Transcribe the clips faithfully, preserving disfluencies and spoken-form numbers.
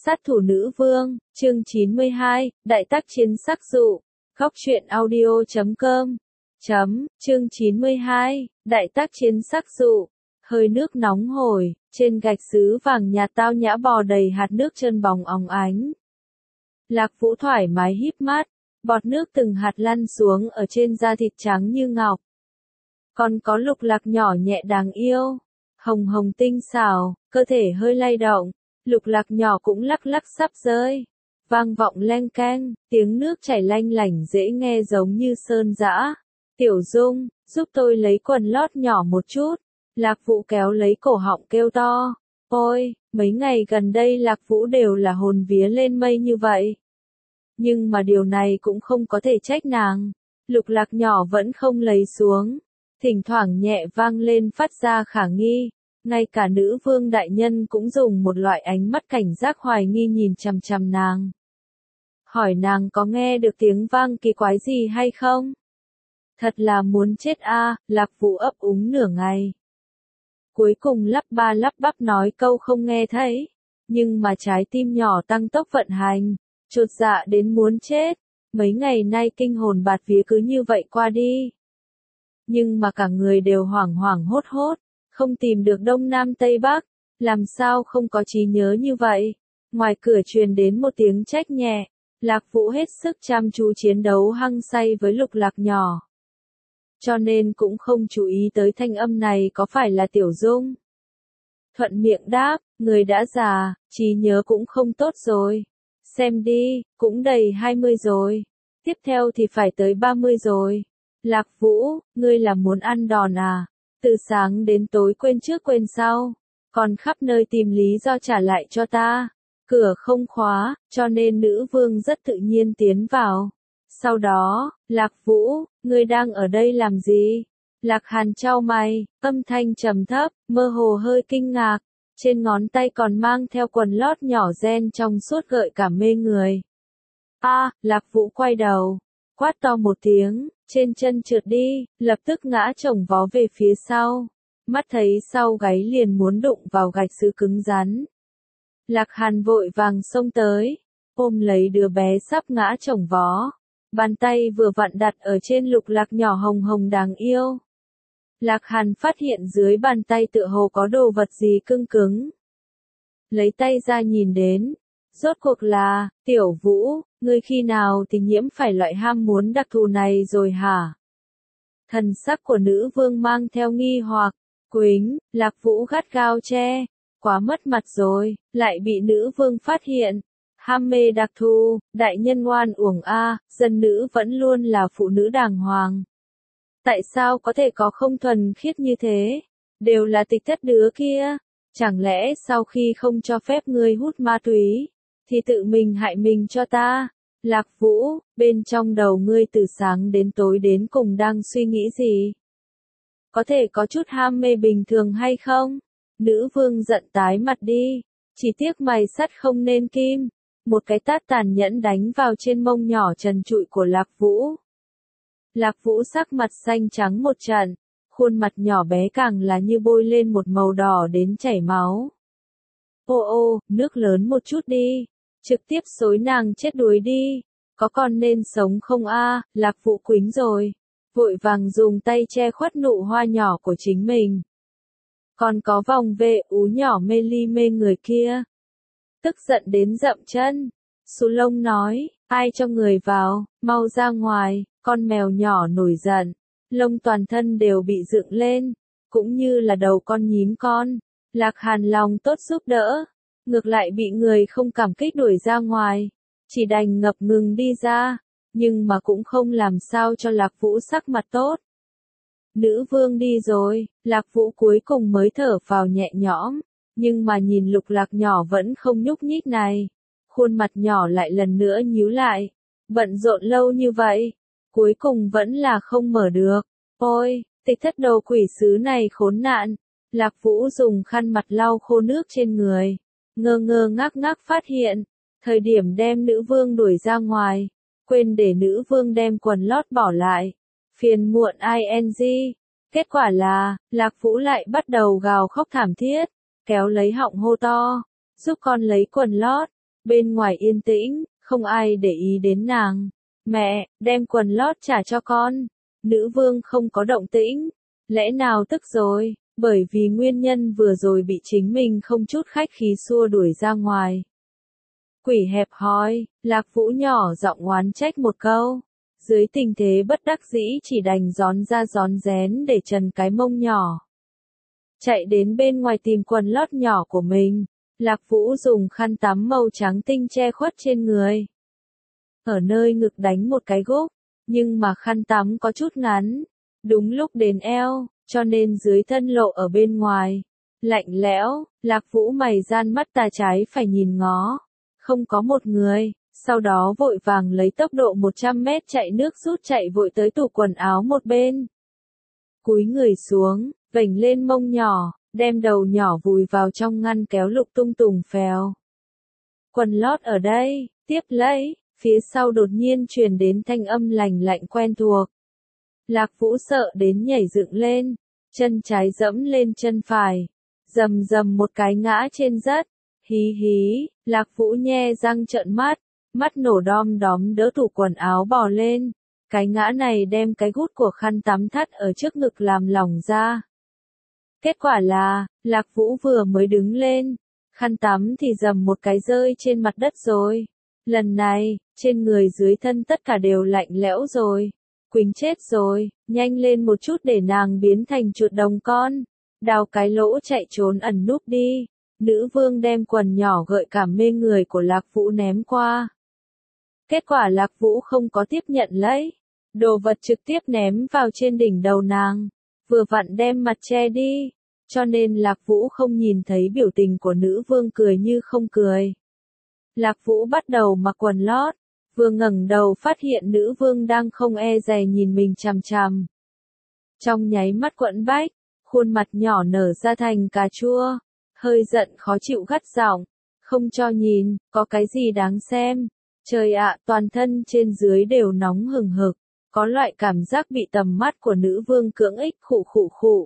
Sát thủ nữ vương, chương chín mươi hai, đại tác chiến sắc dụ. Góc truyện audio chấm com. Chấm, chương chín mươi hai, đại tác chiến sắc dụ. Hơi nước nóng hổi, trên gạch sứ vàng nhạt tao nhã bò đầy hạt nước trơn bóng óng ánh. Lạc Vũ thoải mái híp mắt, bọt nước từng hạt lăn xuống ở trên da thịt trắng như ngọc. Còn có Lục Lạc nhỏ nhẹ đáng yêu, hồng hồng tinh xảo, cơ thể hơi lay động. Lục Lạc nhỏ cũng lắc lắc sắp rơi, vang vọng leng keng, tiếng nước chảy lanh lảnh dễ nghe giống như sơn dã. Tiểu Dung, giúp tôi lấy quần lót nhỏ một chút. Lạc Vũ kéo lấy cổ họng kêu to. Ôi, mấy ngày gần đây Lạc Vũ đều là hồn vía lên mây như vậy. Nhưng mà điều này cũng không có thể trách nàng. Lục Lạc nhỏ vẫn không lấy xuống. Thỉnh thoảng nhẹ vang lên phát ra khả nghi. Ngay cả nữ vương đại nhân cũng dùng một loại ánh mắt cảnh giác hoài nghi nhìn chằm chằm nàng. Hỏi nàng có nghe được tiếng vang kỳ quái gì hay không? Thật là muốn chết a, à, Lạc Vũ ấp úng nửa ngày. Cuối cùng lắp ba lắp bắp nói câu không nghe thấy. Nhưng mà trái tim nhỏ tăng tốc vận hành, chột dạ đến muốn chết. Mấy ngày nay kinh hồn bạt vía cứ như vậy qua đi. Nhưng mà cả người đều hoảng hoảng hốt hốt. Không tìm được đông nam tây bắc, làm sao không có trí nhớ như vậy. Ngoài cửa truyền đến một tiếng trách nhẹ, Lạc Vũ hết sức chăm chú chiến đấu hăng say với Lục Lạc nhỏ. Cho nên cũng không chú ý tới thanh âm này có phải là Tiểu Dung. Thuận miệng đáp, người đã già, trí nhớ cũng không tốt rồi. Xem đi, cũng đầy hai mươi rồi. Tiếp theo thì phải tới ba mươi rồi. Lạc Vũ, ngươi là muốn ăn đòn à? Từ sáng đến tối quên trước quên sau, còn khắp nơi tìm lý do trả lại cho ta. Cửa không khóa, cho nên nữ vương rất tự nhiên tiến vào. Sau đó, Lạc Vũ, ngươi đang ở đây làm gì? Lạc Hàn chau mày, âm thanh trầm thấp, mơ hồ hơi kinh ngạc. Trên ngón tay còn mang theo quần lót nhỏ ren trong suốt gợi cảm mê người. A, à, Lạc Vũ quay đầu, quát to một tiếng. Trên chân trượt đi, lập tức ngã chồng vó về phía sau. Mắt thấy sau gáy liền muốn đụng vào gạch sứ cứng rắn. Lạc Hàn vội vàng xông tới, ôm lấy đứa bé sắp ngã chồng vó. Bàn tay vừa vặn đặt ở trên Lục Lạc nhỏ hồng hồng đáng yêu. Lạc Hàn phát hiện dưới bàn tay tựa hồ có đồ vật gì cứng cứng. Lấy tay ra nhìn đến. Rốt cuộc là, Tiểu Vũ, ngươi khi nào thì nhiễm phải loại ham muốn đặc thù này rồi hả? Thần sắc của nữ vương mang theo nghi hoặc, quính, Lạc Vũ gắt gao che, quá mất mặt rồi, lại bị nữ vương phát hiện. Ham mê đặc thù, đại nhân ngoan uổng a, dân nữ vẫn luôn là phụ nữ đàng hoàng. Tại sao có thể có không thuần khiết như thế? Đều là Tịch Thất đứa kia. Chẳng lẽ sau khi không cho phép ngươi hút ma túy, thì tự mình hại mình cho ta? Lạc Vũ, bên trong đầu ngươi từ sáng đến tối đến cùng đang suy nghĩ gì? Có thể có chút ham mê bình thường hay không? Nữ vương giận tái mặt đi. Chỉ tiếc mày sắt không nên kim. Một cái tát tàn nhẫn đánh vào trên mông nhỏ trần trụi của Lạc Vũ. Lạc Vũ sắc mặt xanh trắng một trận. Khuôn mặt nhỏ bé càng là như bôi lên một màu đỏ đến chảy máu. Ô ô, nước lớn một chút đi. Trực tiếp xối nàng chết đuối đi. Có còn nên sống không a? À, Lạc Vũ quính rồi. Vội vàng dùng tay che khuất nụ hoa nhỏ của chính mình. Còn có vòng vệ ú nhỏ mê ly mê người kia. Tức giận đến dậm chân. Sú Lông nói, ai cho người vào, mau ra ngoài. Con mèo nhỏ nổi giận. Lông toàn thân đều bị dựng lên. Cũng như là đầu con nhím con. Lạc Hàn lòng tốt giúp đỡ. Ngược lại bị người không cảm kích đuổi ra ngoài. Chỉ đành ngập ngừng đi ra. Nhưng mà cũng không làm sao cho Lạc Vũ sắc mặt tốt. Nữ vương đi rồi, Lạc Vũ cuối cùng mới thở phào nhẹ nhõm. Nhưng mà nhìn Lục Lạc nhỏ vẫn không nhúc nhích này. Khuôn mặt nhỏ lại lần nữa nhíu lại. Bận rộn lâu như vậy. Cuối cùng vẫn là không mở được. Ôi, Tịch Thất đầu quỷ sứ này khốn nạn. Lạc Vũ dùng khăn mặt lau khô nước trên người. Ngơ ngơ ngác ngác phát hiện. Thời điểm đem nữ vương đuổi ra ngoài. Quên để nữ vương đem quần lót bỏ lại. Phiền muộn ing. Kết quả là, Lạc Vũ lại bắt đầu gào khóc thảm thiết. Kéo lấy họng hô to. Giúp con lấy quần lót. Bên ngoài yên tĩnh, không ai để ý đến nàng. Mẹ, đem quần lót trả cho con. Nữ vương không có động tĩnh. Lẽ nào tức rồi, bởi vì nguyên nhân vừa rồi bị chính mình không chút khách khí xua đuổi ra ngoài. Quỷ hẹp hòi, Lạc Vũ nhỏ giọng oán trách một câu. Dưới tình thế bất đắc dĩ chỉ đành gión ra gión rén để trần cái mông nhỏ. Chạy đến bên ngoài tìm quần lót nhỏ của mình. Lạc Vũ dùng khăn tắm màu trắng tinh che khuất trên người. Ở nơi ngực đánh một cái gúc, nhưng mà khăn tắm có chút ngắn. Đúng lúc đến eo, cho nên dưới thân lộ ở bên ngoài. Lạnh lẽo, Lạc Vũ mày gian mắt tà trái phải nhìn ngó. Không có một người, sau đó vội vàng lấy tốc độ một trăm mét chạy nước rút chạy vội tới tủ quần áo một bên. Cúi người xuống, vểnh lên mông nhỏ, đem đầu nhỏ vùi vào trong ngăn kéo lục tung tùng phèo. Quần lót ở đây, tiếp lấy, phía sau đột nhiên truyền đến thanh âm lành lạnh quen thuộc. Lạc Vũ sợ đến nhảy dựng lên, chân trái dẫm lên chân phải, rầm rầm một cái ngã trên đất. Hí hí, Lạc Vũ nhe răng trợn mắt, mắt nổ đom đóm đỡ tủ quần áo bò lên. Cái ngã này đem cái gút của khăn tắm thắt ở trước ngực làm lỏng ra. Kết quả là, Lạc Vũ vừa mới đứng lên, khăn tắm thì dầm một cái rơi trên mặt đất rồi. Lần này, trên người dưới thân tất cả đều lạnh lẽo rồi. Quỳnh chết rồi, nhanh lên một chút để nàng biến thành chuột đồng con. Đào cái lỗ chạy trốn ẩn núp đi. Nữ vương đem quần nhỏ gợi cảm mê người của Lạc Vũ ném qua. Kết quả Lạc Vũ không có tiếp nhận lấy. Đồ vật trực tiếp ném vào trên đỉnh đầu nàng. Vừa vặn đem mặt che đi. Cho nên Lạc Vũ không nhìn thấy biểu tình của nữ vương cười như không cười. Lạc Vũ bắt đầu mặc quần lót. Vừa ngẩng đầu phát hiện nữ vương đang không e dè nhìn mình chằm chằm. Trong nháy mắt quẫn bách, khuôn mặt nhỏ nở ra thành cà chua. Hơi giận khó chịu gắt giọng, không cho nhìn, có cái gì đáng xem. Trời ạ, toàn thân trên dưới đều nóng hừng hực, có loại cảm giác bị tầm mắt của nữ vương cưỡng ích khụ khụ khụ.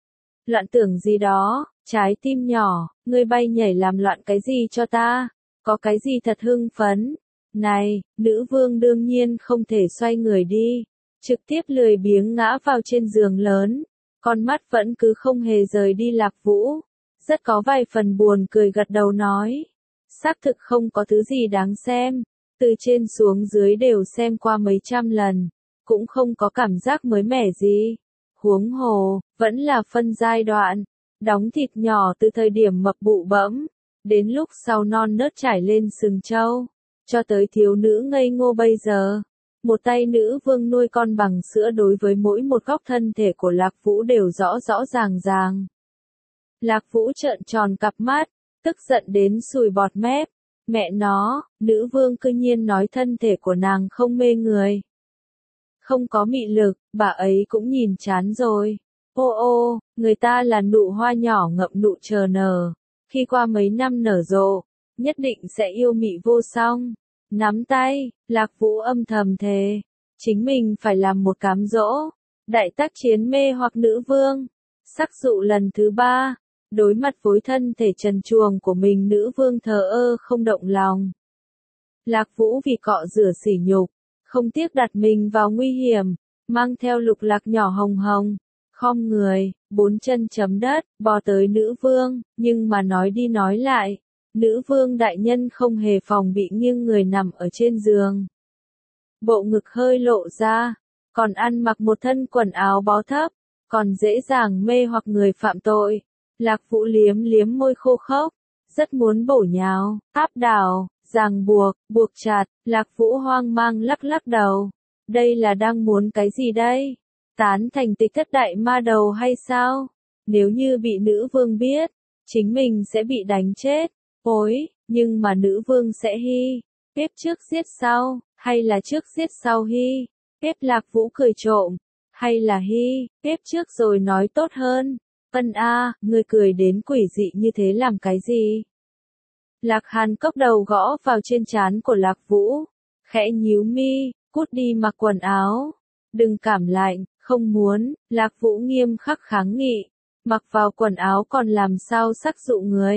Loạn tưởng gì đó, trái tim nhỏ, ngươi bay nhảy làm loạn cái gì cho ta, có cái gì thật hưng phấn. Này, nữ vương đương nhiên không thể xoay người đi, trực tiếp lười biếng ngã vào trên giường lớn, con mắt vẫn cứ không hề rời đi Lạc Vũ. Rất có vài phần buồn cười gật đầu nói. Xác thực không có thứ gì đáng xem. Từ trên xuống dưới đều xem qua mấy trăm lần. Cũng không có cảm giác mới mẻ gì. Huống hồ, vẫn là phân giai đoạn. Đóng thịt nhỏ từ thời điểm mập bụ bẫm. Đến lúc sau non nớt trải lên sừng trâu. Cho tới thiếu nữ ngây ngô bây giờ. Một tay nữ vương nuôi con bằng sữa đối với mỗi một góc thân thể của Lạc Vũ đều rõ rõ ràng ràng. Lạc Vũ trợn tròn cặp mắt, tức giận đến sùi bọt mép. Mẹ nó, nữ vương cư nhiên nói thân thể của nàng không mê người. Không có mị lực, bà ấy cũng nhìn chán rồi. Ô ô, người ta là nụ hoa nhỏ ngậm nụ chờ nở. Khi qua mấy năm nở rộ, nhất định sẽ yêu mị vô song. Nắm tay, Lạc Vũ âm thầm thề. Chính mình phải làm một cám dỗ. Đại tác chiến mê hoặc nữ vương. Sắc dụ lần thứ ba. Đối mặt với thân thể trần truồng của mình nữ vương thờ ơ không động lòng. Lạc Vũ vì cọ rửa sỉ nhục, không tiếc đặt mình vào nguy hiểm, mang theo lục lạc nhỏ hồng hồng, khom người, bốn chân chấm đất, bò tới nữ vương, nhưng mà nói đi nói lại, nữ vương đại nhân không hề phòng bị nghiêng người nằm ở trên giường. Bộ ngực hơi lộ ra, còn ăn mặc một thân quần áo bó thấp, còn dễ dàng mê hoặc người phạm tội. Lạc Vũ liếm liếm môi khô khốc, rất muốn bổ nhào, áp đảo, ràng buộc, buộc chặt, Lạc Vũ hoang mang lắc lắc đầu. Đây là đang muốn cái gì đây? Tán thành tịch thất đại ma đầu hay sao? Nếu như bị nữ vương biết, chính mình sẽ bị đánh chết. Ôi, nhưng mà nữ vương sẽ hi. Tiếp trước giết sau, hay là trước giết sau hi? Tiếp Lạc Vũ cười trộm, hay là hi, tiếp trước rồi nói tốt hơn. Ân a, ngươi cười đến quỷ dị như thế làm cái gì? Lạc Hàn cốc đầu gõ vào trên trán của Lạc Vũ, khẽ nhíu mi, cút đi mặc quần áo. Đừng cảm lạnh, không muốn, Lạc Vũ nghiêm khắc kháng nghị. Mặc vào quần áo còn làm sao sắc dụ người.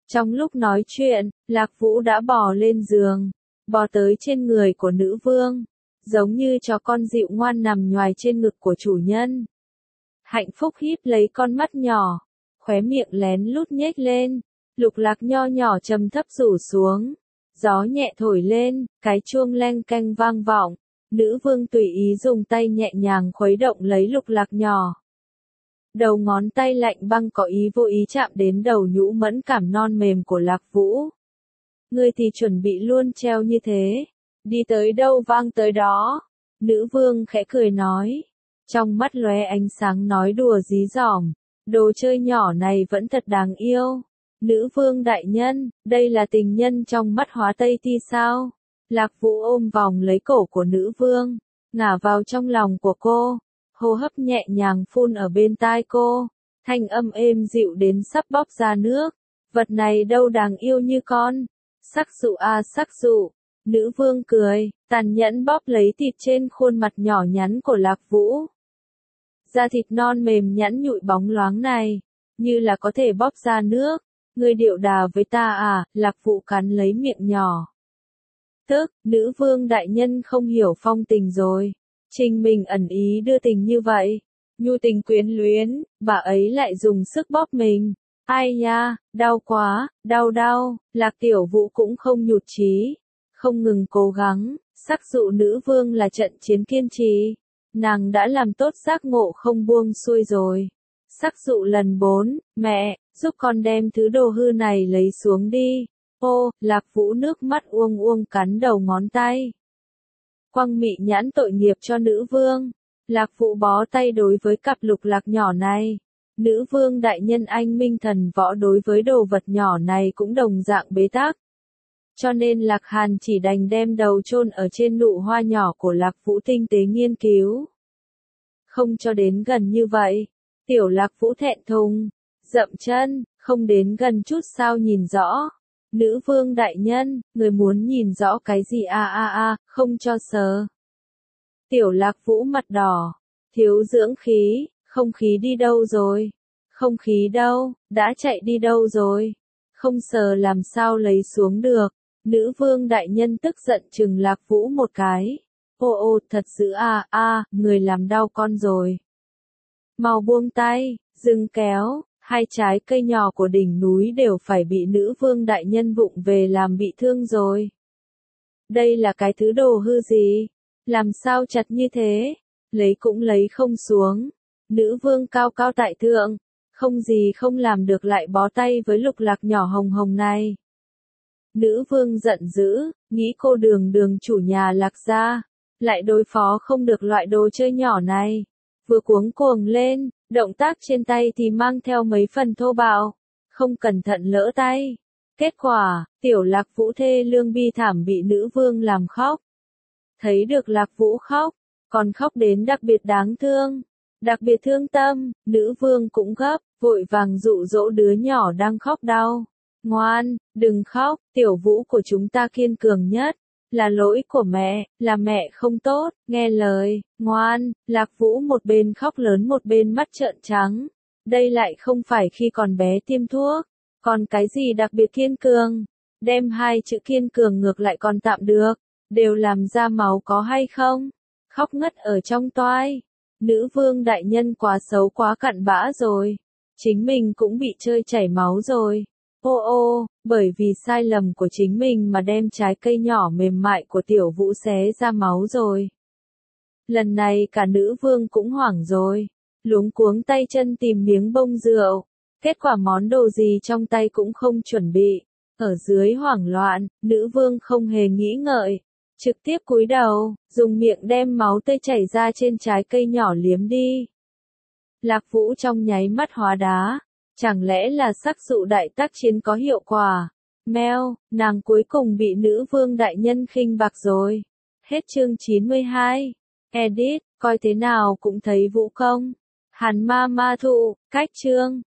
Trong lúc nói chuyện, Lạc Vũ đã bò lên giường, bò tới trên người của nữ vương, giống như chó con dịu ngoan nằm nhoài trên ngực của chủ nhân. Hạnh phúc híp lấy con mắt nhỏ, khóe miệng lén lút nhếch lên, lục lạc nho nhỏ trầm thấp rủ xuống. Gió nhẹ thổi lên, cái chuông leng keng vang vọng, nữ vương tùy ý dùng tay nhẹ nhàng khuấy động lấy lục lạc nhỏ. Đầu ngón tay lạnh băng có ý vô ý chạm đến đầu nhũ mẫn cảm non mềm của Lạc Vũ. Ngươi thì chuẩn bị luôn treo như thế, đi tới đâu vang tới đó. Nữ vương khẽ cười nói, trong mắt lóe ánh sáng nói đùa dí dỏm, đồ chơi nhỏ này vẫn thật đáng yêu. Nữ vương đại nhân, đây là tình nhân trong mắt Hóa Tây Ti sao? Lạc Vũ ôm vòng lấy cổ của nữ vương, ngả vào trong lòng của cô, hô hấp nhẹ nhàng phun ở bên tai cô, thanh âm êm dịu đến sắp bóp ra nước. Vật này đâu đáng yêu như con. Sắc dụ a sắc dụ. Nữ vương cười, tàn nhẫn bóp lấy thịt trên khuôn mặt nhỏ nhắn của Lạc Vũ. Da thịt non mềm nhẵn nhụi bóng loáng này, như là có thể bóp ra nước. Ngươi điệu đà với ta à? Lạc Vũ cắn lấy miệng nhỏ. Tức, nữ vương đại nhân không hiểu phong tình rồi. Trình mình ẩn ý đưa tình như vậy. Nhu tình quyến luyến, bà ấy lại dùng sức bóp mình. Ai nha, đau quá, đau đau. Lạc Tiểu Vũ cũng không nhụt chí, không ngừng cố gắng. Sắc dụ nữ vương là trận chiến kiên trì. Nàng đã làm tốt giác ngộ không buông xuôi rồi. Sắc dụ lần bốn, mẹ, giúp con đem thứ đồ hư này lấy xuống đi. Ô, Lạc Vũ nước mắt uông uông cắn đầu ngón tay. Quăng mị nhãn tội nghiệp cho nữ vương. Lạc Vũ bó tay đối với cặp lục lạc nhỏ này. Nữ vương đại nhân anh minh thần võ đối với đồ vật nhỏ này cũng đồng dạng bế tắc. Cho nên Lạc Hàn chỉ đành đem đầu chôn ở trên nụ hoa nhỏ của Lạc Vũ tinh tế nghiên cứu. Không cho đến gần như vậy. Tiểu Lạc Vũ thẹn thùng, dậm chân, không đến gần chút sao nhìn rõ. Nữ vương đại nhân, người muốn nhìn rõ cái gì a a a, không cho sờ. Tiểu Lạc Vũ mặt đỏ, thiếu dưỡng khí, không khí đi đâu rồi? Không khí đâu, đã chạy đi đâu rồi? Không sờ làm sao lấy xuống được? Nữ vương đại nhân tức giận trừng Lạc Vũ một cái. Ô ô, thật dữ a a, người làm đau con rồi. Mau buông tay, dừng kéo, hai trái cây nhỏ của đỉnh núi đều phải bị nữ vương đại nhân vụng về làm bị thương rồi. Đây là cái thứ đồ hư gì? Làm sao chặt như thế? Lấy cũng lấy không xuống. Nữ vương cao cao tại thượng, không gì không làm được lại bó tay với lục lạc nhỏ hồng hồng này. Nữ vương giận dữ, nghĩ cô đường đường chủ nhà Lạc gia, lại đối phó không được loại đồ chơi nhỏ này. Vừa cuống cuồng lên, động tác trên tay thì mang theo mấy phần thô bạo, không cẩn thận lỡ tay. Kết quả, tiểu Lạc Vũ thê lương bi thảm bị nữ vương làm khóc. Thấy được Lạc Vũ khóc, còn khóc đến đặc biệt đáng thương, đặc biệt thương tâm, nữ vương cũng gấp, vội vàng dụ dỗ đứa nhỏ đang khóc đau. Ngoan, đừng khóc, Tiểu Vũ của chúng ta kiên cường nhất. Là lỗi của mẹ, là mẹ không tốt, nghe lời, ngoan. Lạc Vũ một bên khóc lớn một bên mắt trợn trắng. Đây lại không phải khi còn bé tiêm thuốc, còn cái gì đặc biệt kiên cường. Đem hai chữ kiên cường ngược lại còn tạm được, đều làm ra máu có hay không? Khóc ngất ở trong toai. Nữ vương đại nhân quá xấu quá cặn bã rồi. Chính mình cũng bị chơi chảy máu rồi. Ô ô, bởi vì sai lầm của chính mình mà đem trái cây nhỏ mềm mại của Tiểu Vũ xé ra máu rồi. Lần này cả nữ vương cũng hoảng rồi, luống cuống tay chân tìm miếng bông rượu, kết quả món đồ gì trong tay cũng không chuẩn bị. Ở dưới hoảng loạn, nữ vương không hề nghĩ ngợi, trực tiếp cúi đầu, dùng miệng đem máu tươi chảy ra trên trái cây nhỏ liếm đi. Lạc Vũ trong nháy mắt hóa đá. Chẳng lẽ là sắc dụ đại tác chiến có hiệu quả? Mèo, nàng cuối cùng bị nữ vương đại nhân khinh bạc rồi. Hết chương chín mươi hai. Edit, coi thế nào cũng thấy vũ công. Hàn ma ma thụ, cách chương.